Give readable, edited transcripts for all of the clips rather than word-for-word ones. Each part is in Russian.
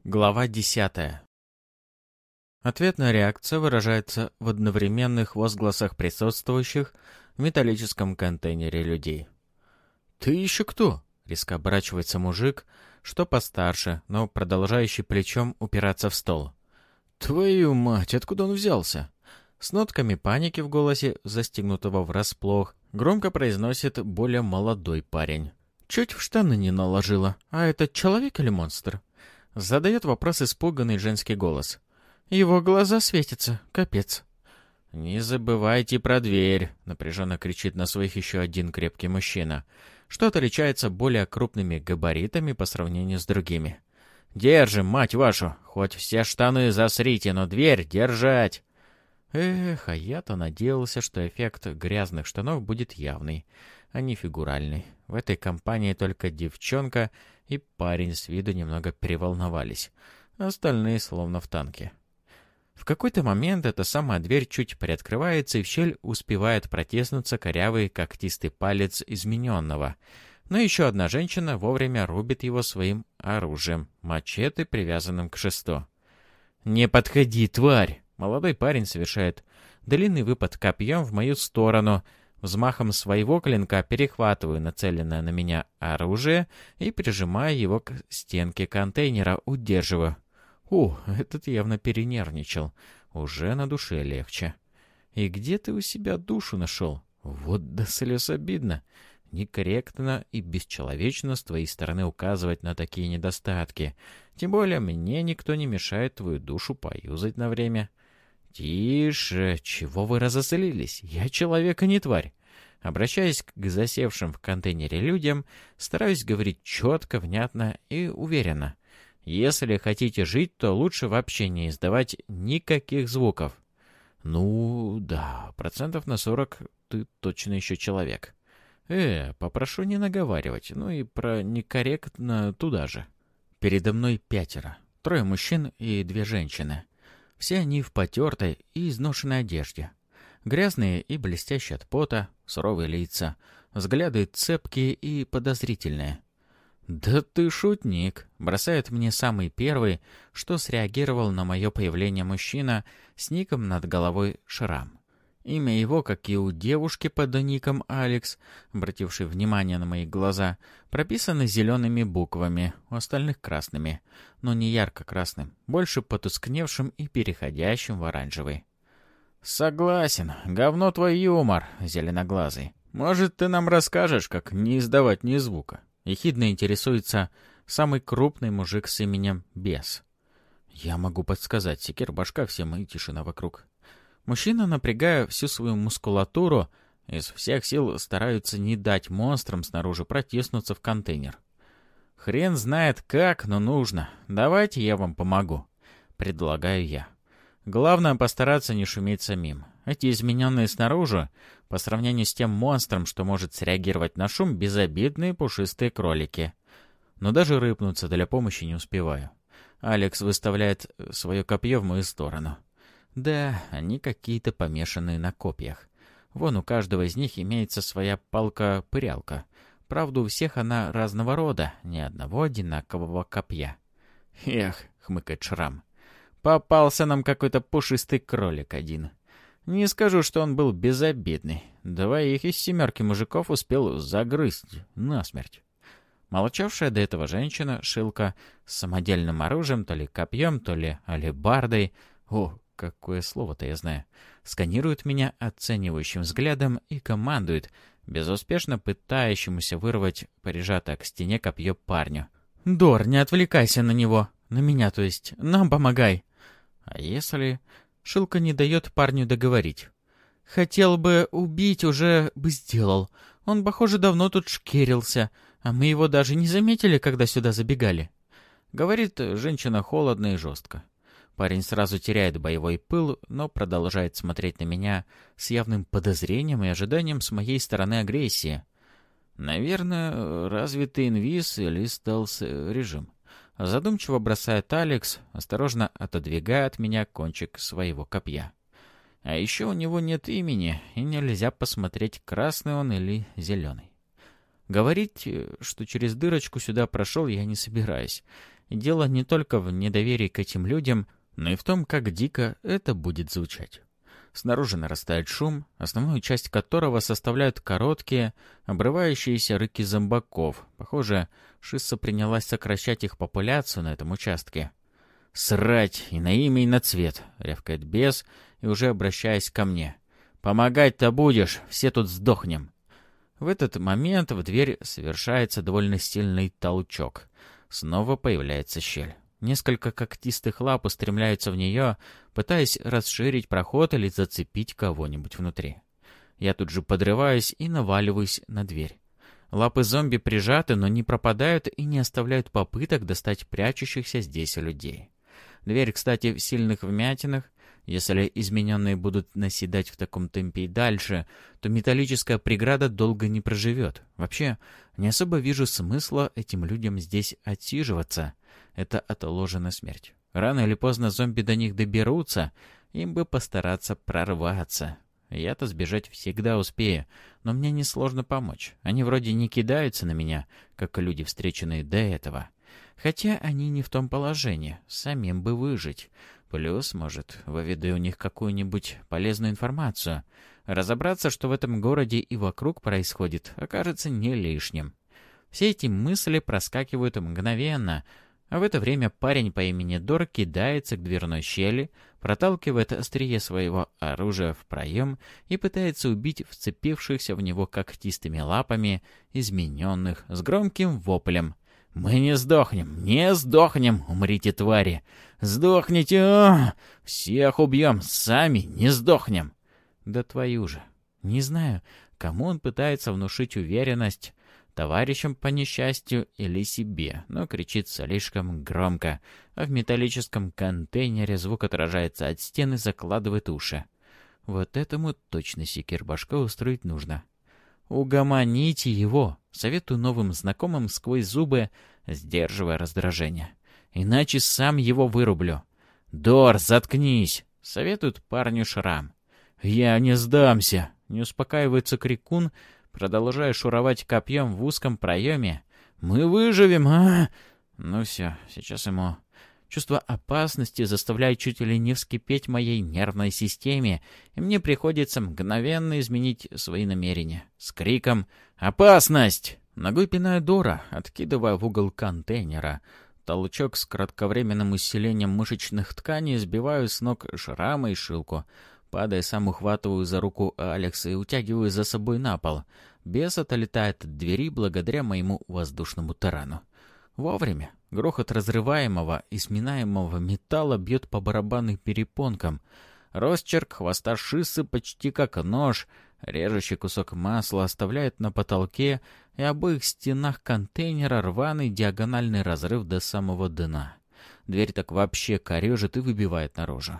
Глава 10. Ответная реакция выражается в одновременных возгласах присутствующих в металлическом контейнере людей. «Ты еще кто?» — резко оборачивается мужик, что постарше, но продолжающий плечом упираться в стол. «Твою мать, откуда он взялся?» С нотками паники в голосе, застигнутого врасплох, громко произносит более молодой парень. «Чуть в штаны не наложила. А это человек или монстр?» Задает вопрос испуганный женский голос. «Его глаза светятся. Капец». «Не забывайте про дверь», — напряженно кричит на своих еще один крепкий мужчина, что отличается более крупными габаритами по сравнению с другими. «Держим, мать вашу! Хоть все штаны засрите, но дверь держать!» Эх, а я-то надеялся, что эффект грязных штанов будет явный, а не фигуральный. В этой компании только девчонка и парень с виду немного переволновались, остальные словно в танке. В какой-то момент эта самая дверь чуть приоткрывается, и в щель успевает протиснуться корявый когтистый палец измененного. Но еще одна женщина вовремя рубит его своим оружием, мачете, привязанным к шесту. «Не подходи, тварь!» Молодой парень совершает длинный выпад копьем в мою сторону. Взмахом своего клинка перехватываю нацеленное на меня оружие и прижимаю его к стенке контейнера, удерживаю. Этот явно перенервничал. Уже на душе легче. «И где ты у себя душу нашел? Вот до слез обидно. Некорректно и бесчеловечно с твоей стороны указывать на такие недостатки. Тем более мне никто не мешает твою душу поюзать на время». «Тише! Чего вы разозлились? Я человек, а не тварь!» Обращаясь к засевшим в контейнере людям, стараюсь говорить четко, внятно и уверенно. Если хотите жить, то лучше вообще не издавать никаких звуков. «Ну, да, 40% ты точно еще человек». Попрошу не наговаривать, ну и про некорректно туда же. Передо мной 5, 3 мужчин и 2 женщины. Все они в потертой и изношенной одежде. Грязные и блестящие от пота, суровые лица, взгляды цепкие и подозрительные. «Да ты шутник!» — бросает мне самый первый, что среагировал на мое появление мужчина с ником над головой Шрам. Имя его, как и у девушки под ником Алекс, обратившей внимание на мои глаза, прописано зелеными буквами, у остальных красными, но не ярко-красным, больше потускневшим и переходящим в оранжевый. «Согласен, говно твой юмор, зеленоглазый. Может, ты нам расскажешь, как не издавать ни звука?» Ехидно интересуется самый крупный мужик с именем Бес. Я могу подсказать, секир-башка всем и тишина вокруг. Мужчина, напрягая всю свою мускулатуру, из всех сил стараются не дать монстрам снаружи протиснуться в контейнер. «Хрен знает как, но нужно. Давайте я вам помогу», — предлагаю я. Главное постараться не шуметь самим. Эти измененные снаружи, по сравнению с тем монстром, что может среагировать на шум, безобидные пушистые кролики. Но даже рыпнуться для помощи не успеваю. Алекс выставляет свое копье в мою сторону. Да, они какие-то помешанные на копьях. Вон у каждого из них имеется своя палка-пырялка. Правда, у всех она разного рода, ни одного одинакового копья. «Эх», — хмыкает Шрам, — «попался нам какой-то пушистый кролик один. Не скажу, что он был безобидный. 2 из 7 мужиков успел загрызть насмерть». Молчавшая до этого женщина, Шилка, с самодельным оружием, то ли копьем, то ли алебардой, какое слово-то я знаю, сканирует меня оценивающим взглядом и командует, безуспешно пытающемуся вырвать прижатое к стене копье парню. «Дор, не отвлекайся на него. На меня, то есть. Нам помогай». А если... Шилка не дает парню договорить. «Хотел бы убить, уже бы сделал. Он, похоже, давно тут шкерился, а мы его даже не заметили, когда сюда забегали». Говорит женщина холодно и жестко. Парень сразу теряет боевой пыл, но продолжает смотреть на меня с явным подозрением и ожиданием с моей стороны агрессии. Наверное, развитый инвиз или стелс-режим. Задумчиво бросает Алекс, осторожно отодвигая от меня кончик своего копья. А еще у него нет имени, и нельзя посмотреть, красный он или зеленый. Говорить, что через дырочку сюда прошел, я не собираюсь. И дело не только в недоверии к этим людям, но и в том, как дико это будет звучать. Снаружи нарастает шум, основную часть которого составляют короткие, обрывающиеся рыки зомбаков. Похоже, Шисса принялась сокращать их популяцию на этом участке. «Срать! И на имя, и на цвет!» — рявкает бес, и уже обращаясь ко мне. «Помогать-то будешь, все тут сдохнем!» В этот момент в дверь совершается довольно сильный толчок. Снова появляется щель. Несколько когтистых лап устремляются в нее, пытаясь расширить проход или зацепить кого-нибудь внутри. Я тут же подрываюсь и наваливаюсь на дверь. Лапы зомби прижаты, но не пропадают и не оставляют попыток достать прячущихся здесь людей. Дверь, кстати, в сильных вмятинах. Если измененные будут наседать в таком темпе и дальше, то металлическая преграда долго не проживет. Вообще, не особо вижу смысла этим людям здесь отсиживаться. Это отложена смерть. Рано или поздно зомби до них доберутся, им бы постараться прорваться. Я-то сбежать всегда успею, но мне несложно помочь. Они вроде не кидаются на меня, как люди, встреченные до этого. Хотя они не в том положении, самим бы выжить. Плюс, может, выведу у них какую-нибудь полезную информацию. Разобраться, что в этом городе и вокруг происходит, окажется не лишним. Все эти мысли проскакивают мгновенно, а в это время парень по имени Дор кидается к дверной щели, проталкивает острие своего оружия в проем и пытается убить вцепившихся в него когтистыми лапами измененных с громким воплем. «Мы не сдохнем! Не сдохнем! Умрите, твари! Сдохните! Всех убьем! Сами не сдохнем!» Да твою же! Не знаю, кому он пытается внушить уверенность, товарищам по несчастью или себе, но кричит слишком громко, а в металлическом контейнере звук отражается от стены, закладывает уши. Вот этому точно секирбашка устроить нужно. «Угомоните его!» — советую новым знакомым сквозь зубы, сдерживая раздражение. «Иначе сам его вырублю». «Дор, заткнись!» — советует парню Шрам. «Я не сдамся!» — не успокаивается крикун, продолжая шуровать копьем в узком проеме. «Мы выживем, а?» Ну все, сейчас ему... Чувство опасности заставляет чуть ли не вскипеть моей нервной системе, и мне приходится мгновенно изменить свои намерения. С криком «Опасность!» Ногой пинаю Дора, откидывая в угол контейнера. Толчок с кратковременным усилением мышечных тканей сбиваю с ног Шрама и Шилку. Падая, сам ухватываю за руку Алекса и утягиваю за собой на пол. Бес отлетает от двери благодаря моему воздушному тарану. Вовремя. Грохот разрываемого и сминаемого металла бьет по барабанным перепонкам. Росчерк хвоста Шиссы почти как нож, режущий кусок масла оставляет на потолке и обоих стенах контейнера рваный диагональный разрыв до самого дна. Дверь так вообще корежит и выбивает наружу.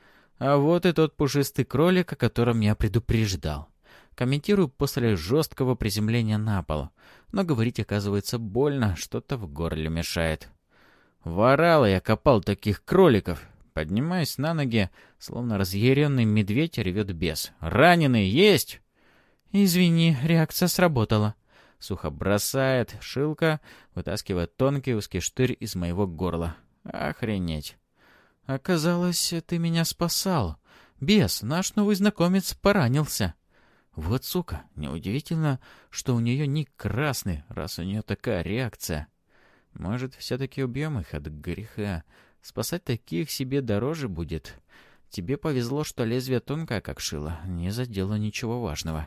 А вот и тот пушистый кролик, о котором я предупреждал. Комментирую после жесткого приземления на пол. Но говорить оказывается больно, что-то в горле мешает. Ворала я копал таких кроликов. Поднимаюсь на ноги, словно разъяренный медведь ревет бес. «Раненый есть?» «Извини, реакция сработала». Сухо бросает Шилка, вытаскивая тонкий узкий штырь из моего горла. «Охренеть!» «Оказалось, ты меня спасал. Бес, наш новый знакомец, поранился». Вот сука, неудивительно, что у нее ник красный, раз у нее такая реакция. Может, все-таки убьем их от греха. Спасать таких себе дороже будет. Тебе повезло, что лезвие тонкое, как шило, не задело ничего важного.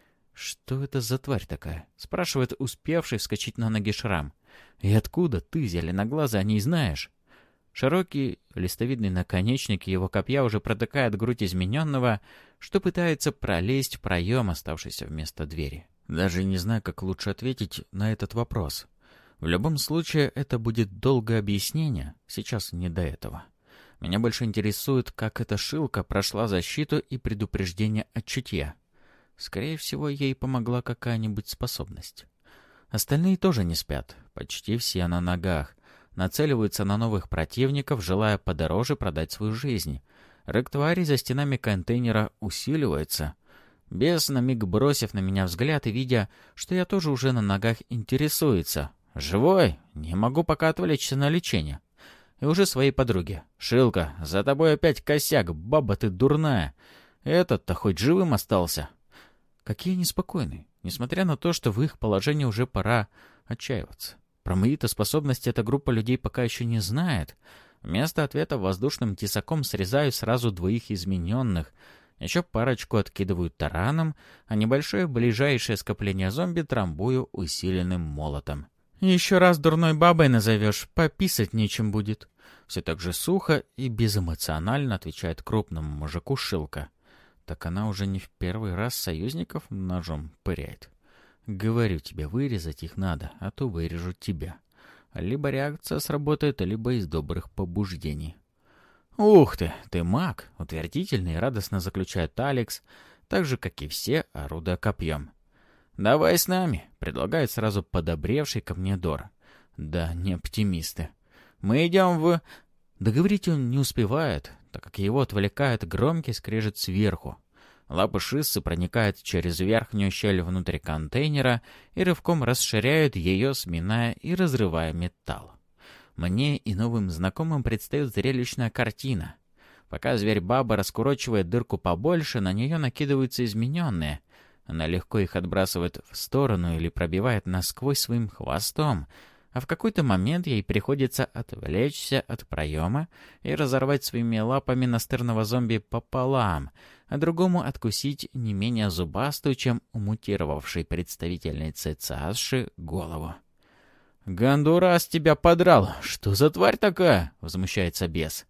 «Что это за тварь такая?» — спрашивает успевший вскочить на ноги Шрам. «И откуда ты, зеленоглазый, о ней знаешь?» Широкий листовидный наконечник его копья уже протыкает грудь измененного, что пытается пролезть в проем, оставшийся вместо двери. Даже не знаю, как лучше ответить на этот вопрос. В любом случае, это будет долгое объяснение, сейчас не до этого. Меня больше интересует, как эта Шилка прошла защиту и предупреждение от чутья. Скорее всего, ей помогла какая-нибудь способность. Остальные тоже не спят, почти все на ногах. Нацеливаются на новых противников, желая подороже продать свою жизнь. Рык твари за стенами контейнера усиливается. Бес, на миг бросив на меня взгляд и видя, что я тоже уже на ногах, интересуется. «Живой? Не могу пока отвлечься на лечение». И уже своей подруге. «Шилка, за тобой опять косяк, баба ты дурная. Этот-то хоть живым остался». Какие они спокойные, несмотря на то, что в их положении уже пора отчаиваться. Про мои-то способности эта группа людей пока еще не знает. Вместо ответа воздушным тесаком срезаю сразу 2 измененных, еще парочку откидываю тараном, а небольшое ближайшее скопление зомби трамбую усиленным молотом. «Еще раз дурной бабой назовешь, пописать нечем будет». Все так же сухо и безэмоционально отвечает крупному мужику Шилка. Так она уже не в первый раз союзников ножом пыряет. Говорю тебе, вырезать их надо, а то вырежут тебя. Либо реакция сработает, либо из добрых побуждений. «Ух ты маг!» — утвердительно и радостно заключает Алекс, так же, как и все, орудуя копьем. «Давай с нами», — предлагает сразу подобревший ко мне Дор. Да, не оптимисты. «Мы идем в...» Договорить он не успевает, так как его отвлекает громкий скрежет сверху. Лапы Шиссы проникают через верхнюю щель внутрь контейнера и рывком расширяют ее, сминая и разрывая металл. Мне и новым знакомым предстает зрелищная картина. Пока зверь-баба раскурочивает дырку побольше, на нее накидываются измененные. Она легко их отбрасывает в сторону или пробивает насквозь своим хвостом, а в какой-то момент ей приходится отвлечься от проема и разорвать своими лапами настырного зомби пополам, а другому откусить не менее зубастую, чем у мутировавшей представительницы ЦАСШи, голову. «Гондурас тебя подрал! Что за тварь такая?» — возмущается бес.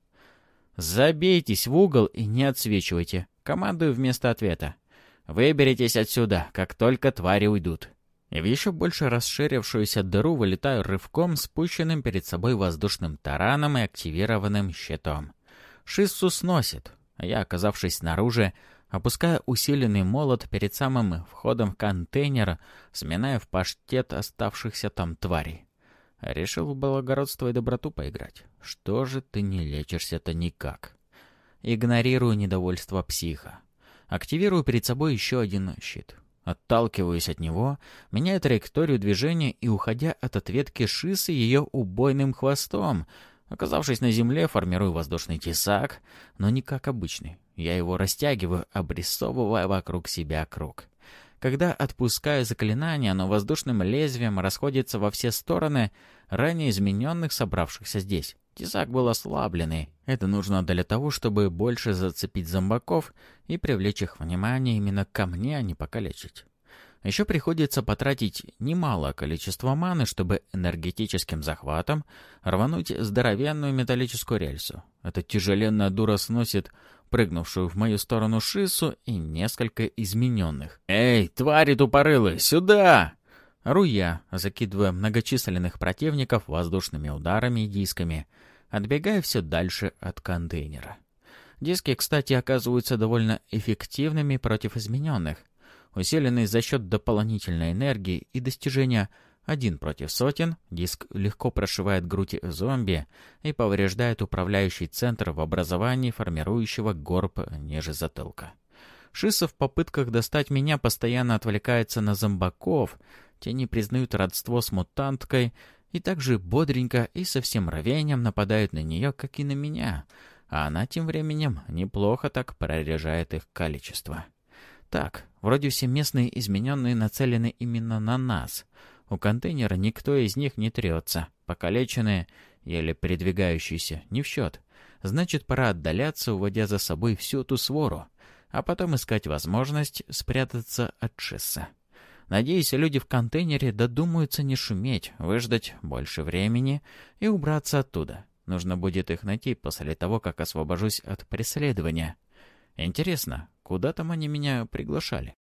«Забейтесь в угол и не отсвечивайте», — командую вместо ответа. «Выберитесь отсюда, как только твари уйдут». И в еще больше расширившуюся дыру вылетаю рывком, спущенным перед собой воздушным тараном и активированным щитом. Шиссу сносит, а я, оказавшись снаружи, опуская усиленный молот перед самым входом в контейнер, сминая в паштет оставшихся там тварей. Решил в благородство и доброту поиграть. Что же ты не лечишься-то никак? Игнорирую недовольство психа. Активирую перед собой еще один щит. Отталкиваюсь от него, меняя траекторию движения и, уходя от ответки Шисы ее убойным хвостом, оказавшись на земле, формирую воздушный тесак, но не как обычный. Я его растягиваю, обрисовывая вокруг себя круг. Когда отпускаю заклинание, оно воздушным лезвием расходится во все стороны ранее измененных, собравшихся здесь. Тесак был ослабленный. Это нужно для того, чтобы больше зацепить зомбаков и привлечь их внимание именно ко мне, а не покалечить. Еще приходится потратить немалое количество маны, чтобы энергетическим захватом рвануть здоровенную металлическую рельсу. Эта тяжеленная дура сносит прыгнувшую в мою сторону Шиссу и несколько измененных. «Эй, твари тупорылые, сюда!» Ору я, закидывая многочисленных противников воздушными ударами и дисками, отбегая все дальше от контейнера. Диски, кстати, оказываются довольно эффективными против измененных. Усиленный за счет дополнительной энергии и достижения 1 против сотен, диск легко прошивает грудь зомби и повреждает управляющий центр в образовании формирующего горб ниже затылка. Шисса в попытках достать меня постоянно отвлекается на зомбаков, те не признают родство с мутанткой и также бодренько и со всем рвением нападают на нее, как и на меня, а она тем временем неплохо так прорежает их количество. Так, вроде все местные измененные нацелены именно на нас. У контейнера никто из них не трется, покалеченные, еле передвигающиеся, не в счет. Значит, пора отдаляться, уводя за собой всю эту свору, а потом искать возможность спрятаться от Шиссы. Надеюсь, люди в контейнере додумаются не шуметь, выждать больше времени и убраться оттуда. Нужно будет их найти после того, как освобожусь от преследования. Интересно, куда там они меня приглашали?